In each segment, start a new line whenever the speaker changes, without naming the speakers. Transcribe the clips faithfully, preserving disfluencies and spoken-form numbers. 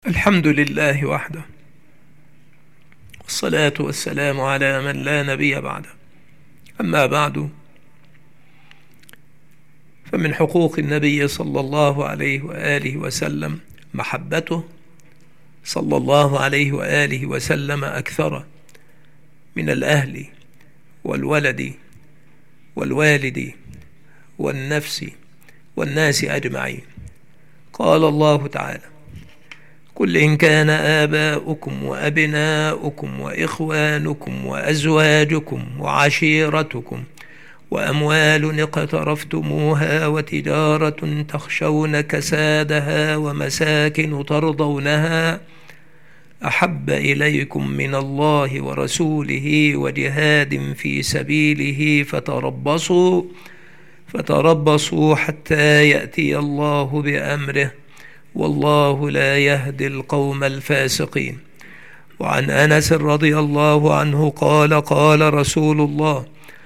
الحمد لله وحده، والصلاة والسلام على من لا نبي بعده. أما بعد، فمن حقوق النبي صلى الله عليه وآله وسلم محبته صلى الله عليه وآله وسلم أكثر من الأهل والولد والوالد والنفس والناس أجمعين. قال الله تعالى: قل إن كان آباؤكم وأبناؤكم وإخوانكم وأزواجكم وعشيرتكم وأموال اقترفتموها وتجارة تخشون كسادها ومساكن ترضونها أحب إليكم من الله ورسوله وجهاد في سبيله فتربصوا فتربصوا حتى يأتي الله بأمره والله لا يهدي القوم الفاسقين. وعن أنس رضي الله عنه قال: قال رسول الله: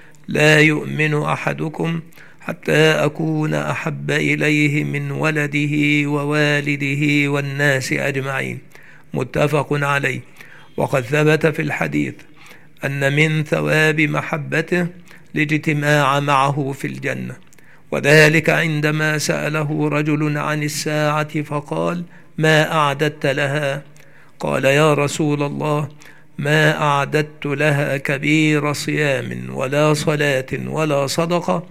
لا يؤمن أحدكم حتى أكون أحب إليه من ولده ووالده والناس أجمعين. متفق عليه. وقد ثبت في الحديث أن من ثواب محبته الاجتماع معه في الجنة، وذلك عندما سأله رجل عن الساعة فقال: ما أعددت لها؟ قال: يا رسول الله، ما أعددت لها كبير صيام ولا صلاة ولا صدقة،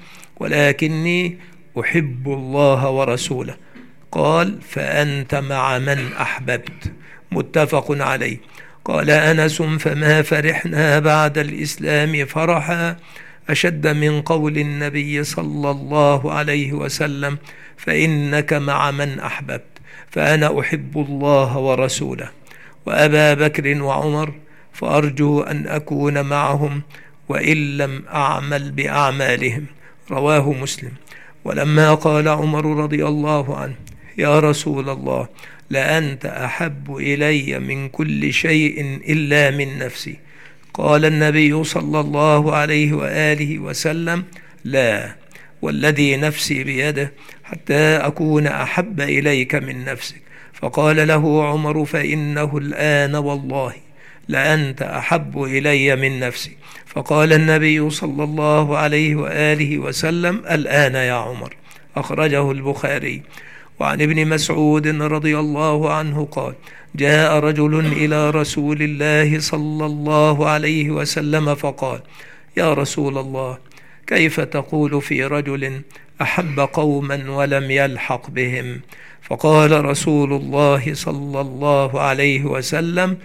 ولكني أحب الله ورسوله. قال: فأنت مع من أحببت. متفق عليه. قال أنس: فما فرحنا بعد الإسلام فرحا أشد من قول النبي صلى الله عليه وسلم: فإنك مع من أحببت. فأنا أحب الله ورسوله وأبا بكر وعمر، فأرجو أن أكون معهم وإن لم أعمل بأعمالهم. رواه مسلم. ولما قال عمر رضي الله عنه: يا رسول الله، لأنت أحب إلي من كل شيء إلا من نفسي، قال النبي صلى الله عليه وآله وسلم: لا، والذي نفسي بيده حتى أكون أحب إليك من نفسك. فقال له عمر: فإنه الآن والله لأنت أحب إلي من نفسي. فقال النبي صلى الله عليه وآله وسلم: الآن يا عمر. أخرجه البخاري. وعن ابن مسعود رضي الله عنه قال: جاء رجل إلى رسول الله صلى الله عليه وسلم فقال: يا رسول الله، كيف تقول في رجل أحب قوما ولم يلحق بهم؟ فقال رسول الله صلى الله عليه وسلم: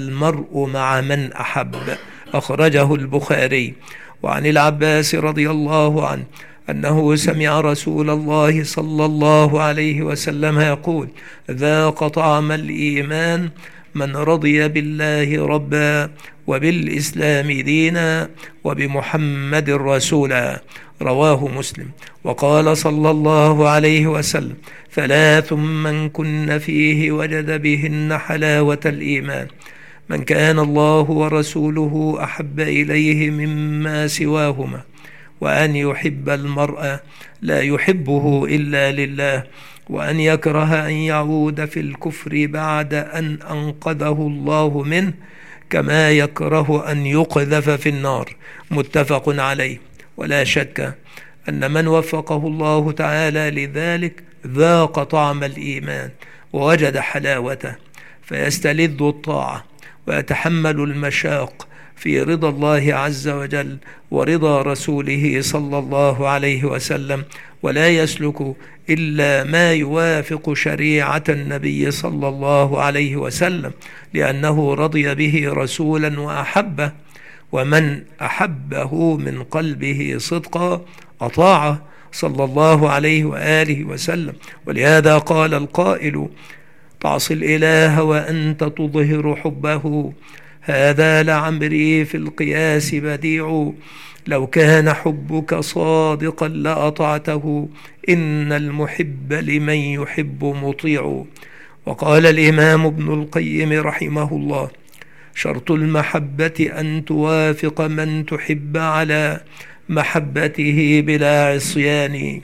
المرء مع من أحب. أخرجه البخاري. وعن العباس رضي الله عنه أنه سمع رسول الله صلى الله عليه وسلم يقول: ذاق طعم الإيمان من رضي بالله ربا وبالإسلام دينا وبمحمد رسولا. رواه مسلم. وقال صلى الله عليه وسلم: ثلاث من كن فيه وجد بهن حلاوة الإيمان: من كان الله ورسوله أحب إليه مما سواهما، وأن يحب المرء لا يحبه إلا لله، وأن يكره أن يعود في الكفر بعد أن أنقذه الله منه، كما يكره أن يقذف في النار. متفق عليه. ولا شك أن من وفقه الله تعالى لذلك ذاق طعم الإيمان ووجد حلاوته، فيستلذ الطاعة ويتحمل المشاق في رضا الله عز وجل ورضا رسوله صلى الله عليه وسلم، ولا يسلك إلا ما يوافق شريعة النبي صلى الله عليه وسلم، لأنه رضي به رسولا وأحبه. ومن أحبه من قلبه صدقا أطاعه صلى الله عليه وآله وسلم. ولهذا قال القائل: تعصي الإله وأنت تظهر حبه، هذا لعمري في القياس بديع، لو كان حبك صادقا لأطعته، إن المحب لمن يحب مطيع. وقال الإمام ابن القيم رحمه الله: شرط المحبة أن توافق من تحب على محبته بلا عصيان،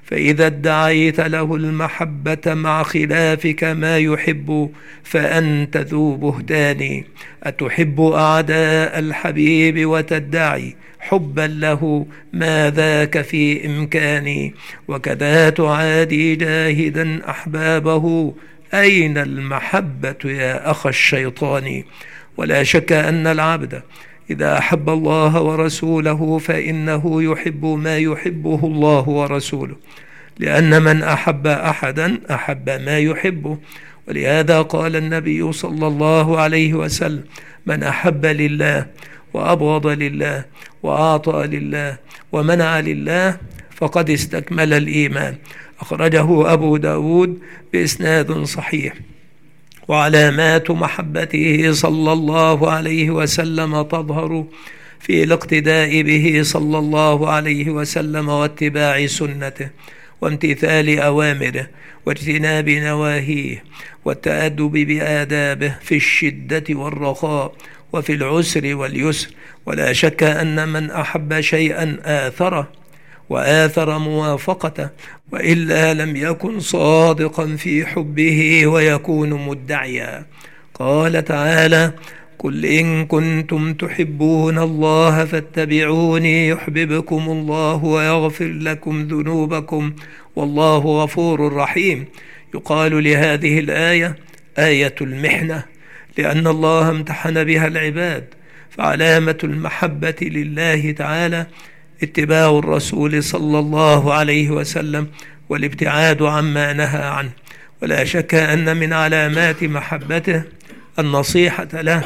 فإذا ادعيت له المحبة مع خلافك ما يحب فأنت ذو بهتان. أتحب أعداء الحبيب وتدعي حبا له ما ذاك في إمكاني، وكذا تعادي جاهدا أحبابه أين المحبة يا أخ الشيطان. ولا شك أن العبد إذا أحب الله ورسوله فإنه يحب ما يحبه الله ورسوله، لأن من أحب أحدا أحب ما يحبه. ولهذا قال النبي صلى الله عليه وسلم: من أحب لله وأبغض لله وأعطى لله ومنع لله فقد استكمل الإيمان. أخرجه أبو داود بإسناد صحيح. وعلامات محبته صلى الله عليه وسلم تظهر في الاقتداء به صلى الله عليه وسلم واتباع سنته وامتثال أوامره واجتناب نواهيه والتأدب بآدابه في الشدة والرخاء وفي العسر واليسر. ولا شك أن من أحب شيئا آثره وآثر موافقته، وإلا لم يكن صادقا في حبه ويكون مدعيا. قال تعالى: قل إن كنتم تحبون الله فاتبعوني يحببكم الله ويغفر لكم ذنوبكم والله غفور رحيم. يقال لهذه الآية آية المحنة، لأن الله امتحن بها العباد. فعلامة المحبة لله تعالى اتباع الرسول صلى الله عليه وسلم والابتعاد عما نهى عنه. ولا شك أن من علامات محبته النصيحة له،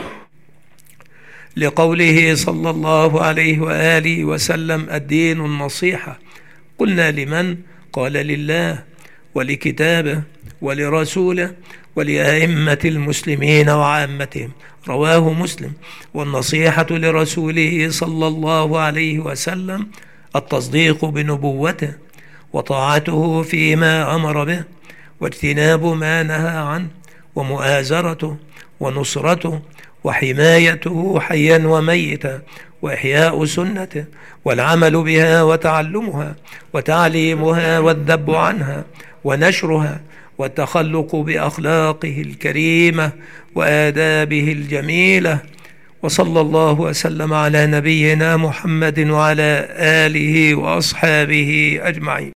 لقوله صلى الله عليه وآله وسلم: الدين النصيحة. قلنا: لمن؟ قال: لله ولكتابه ولرسوله ولأئمة المسلمين وعامتهم. رواه مسلم. والنصيحة لرسوله صلى الله عليه وسلم التصديق بنبوته وطاعته فيما أمر به واجتناب ما نهى عنه ومؤازرته ونصرته وحمايته حيا وميتا وإحياء سنته والعمل بها وتعلمها وتعليمها والذب عنها ونشرها والتخلق بأخلاقه الكريمة وآدابه الجميلة. وصلى الله وسلم على نبينا محمد وعلى آله وأصحابه أجمعين.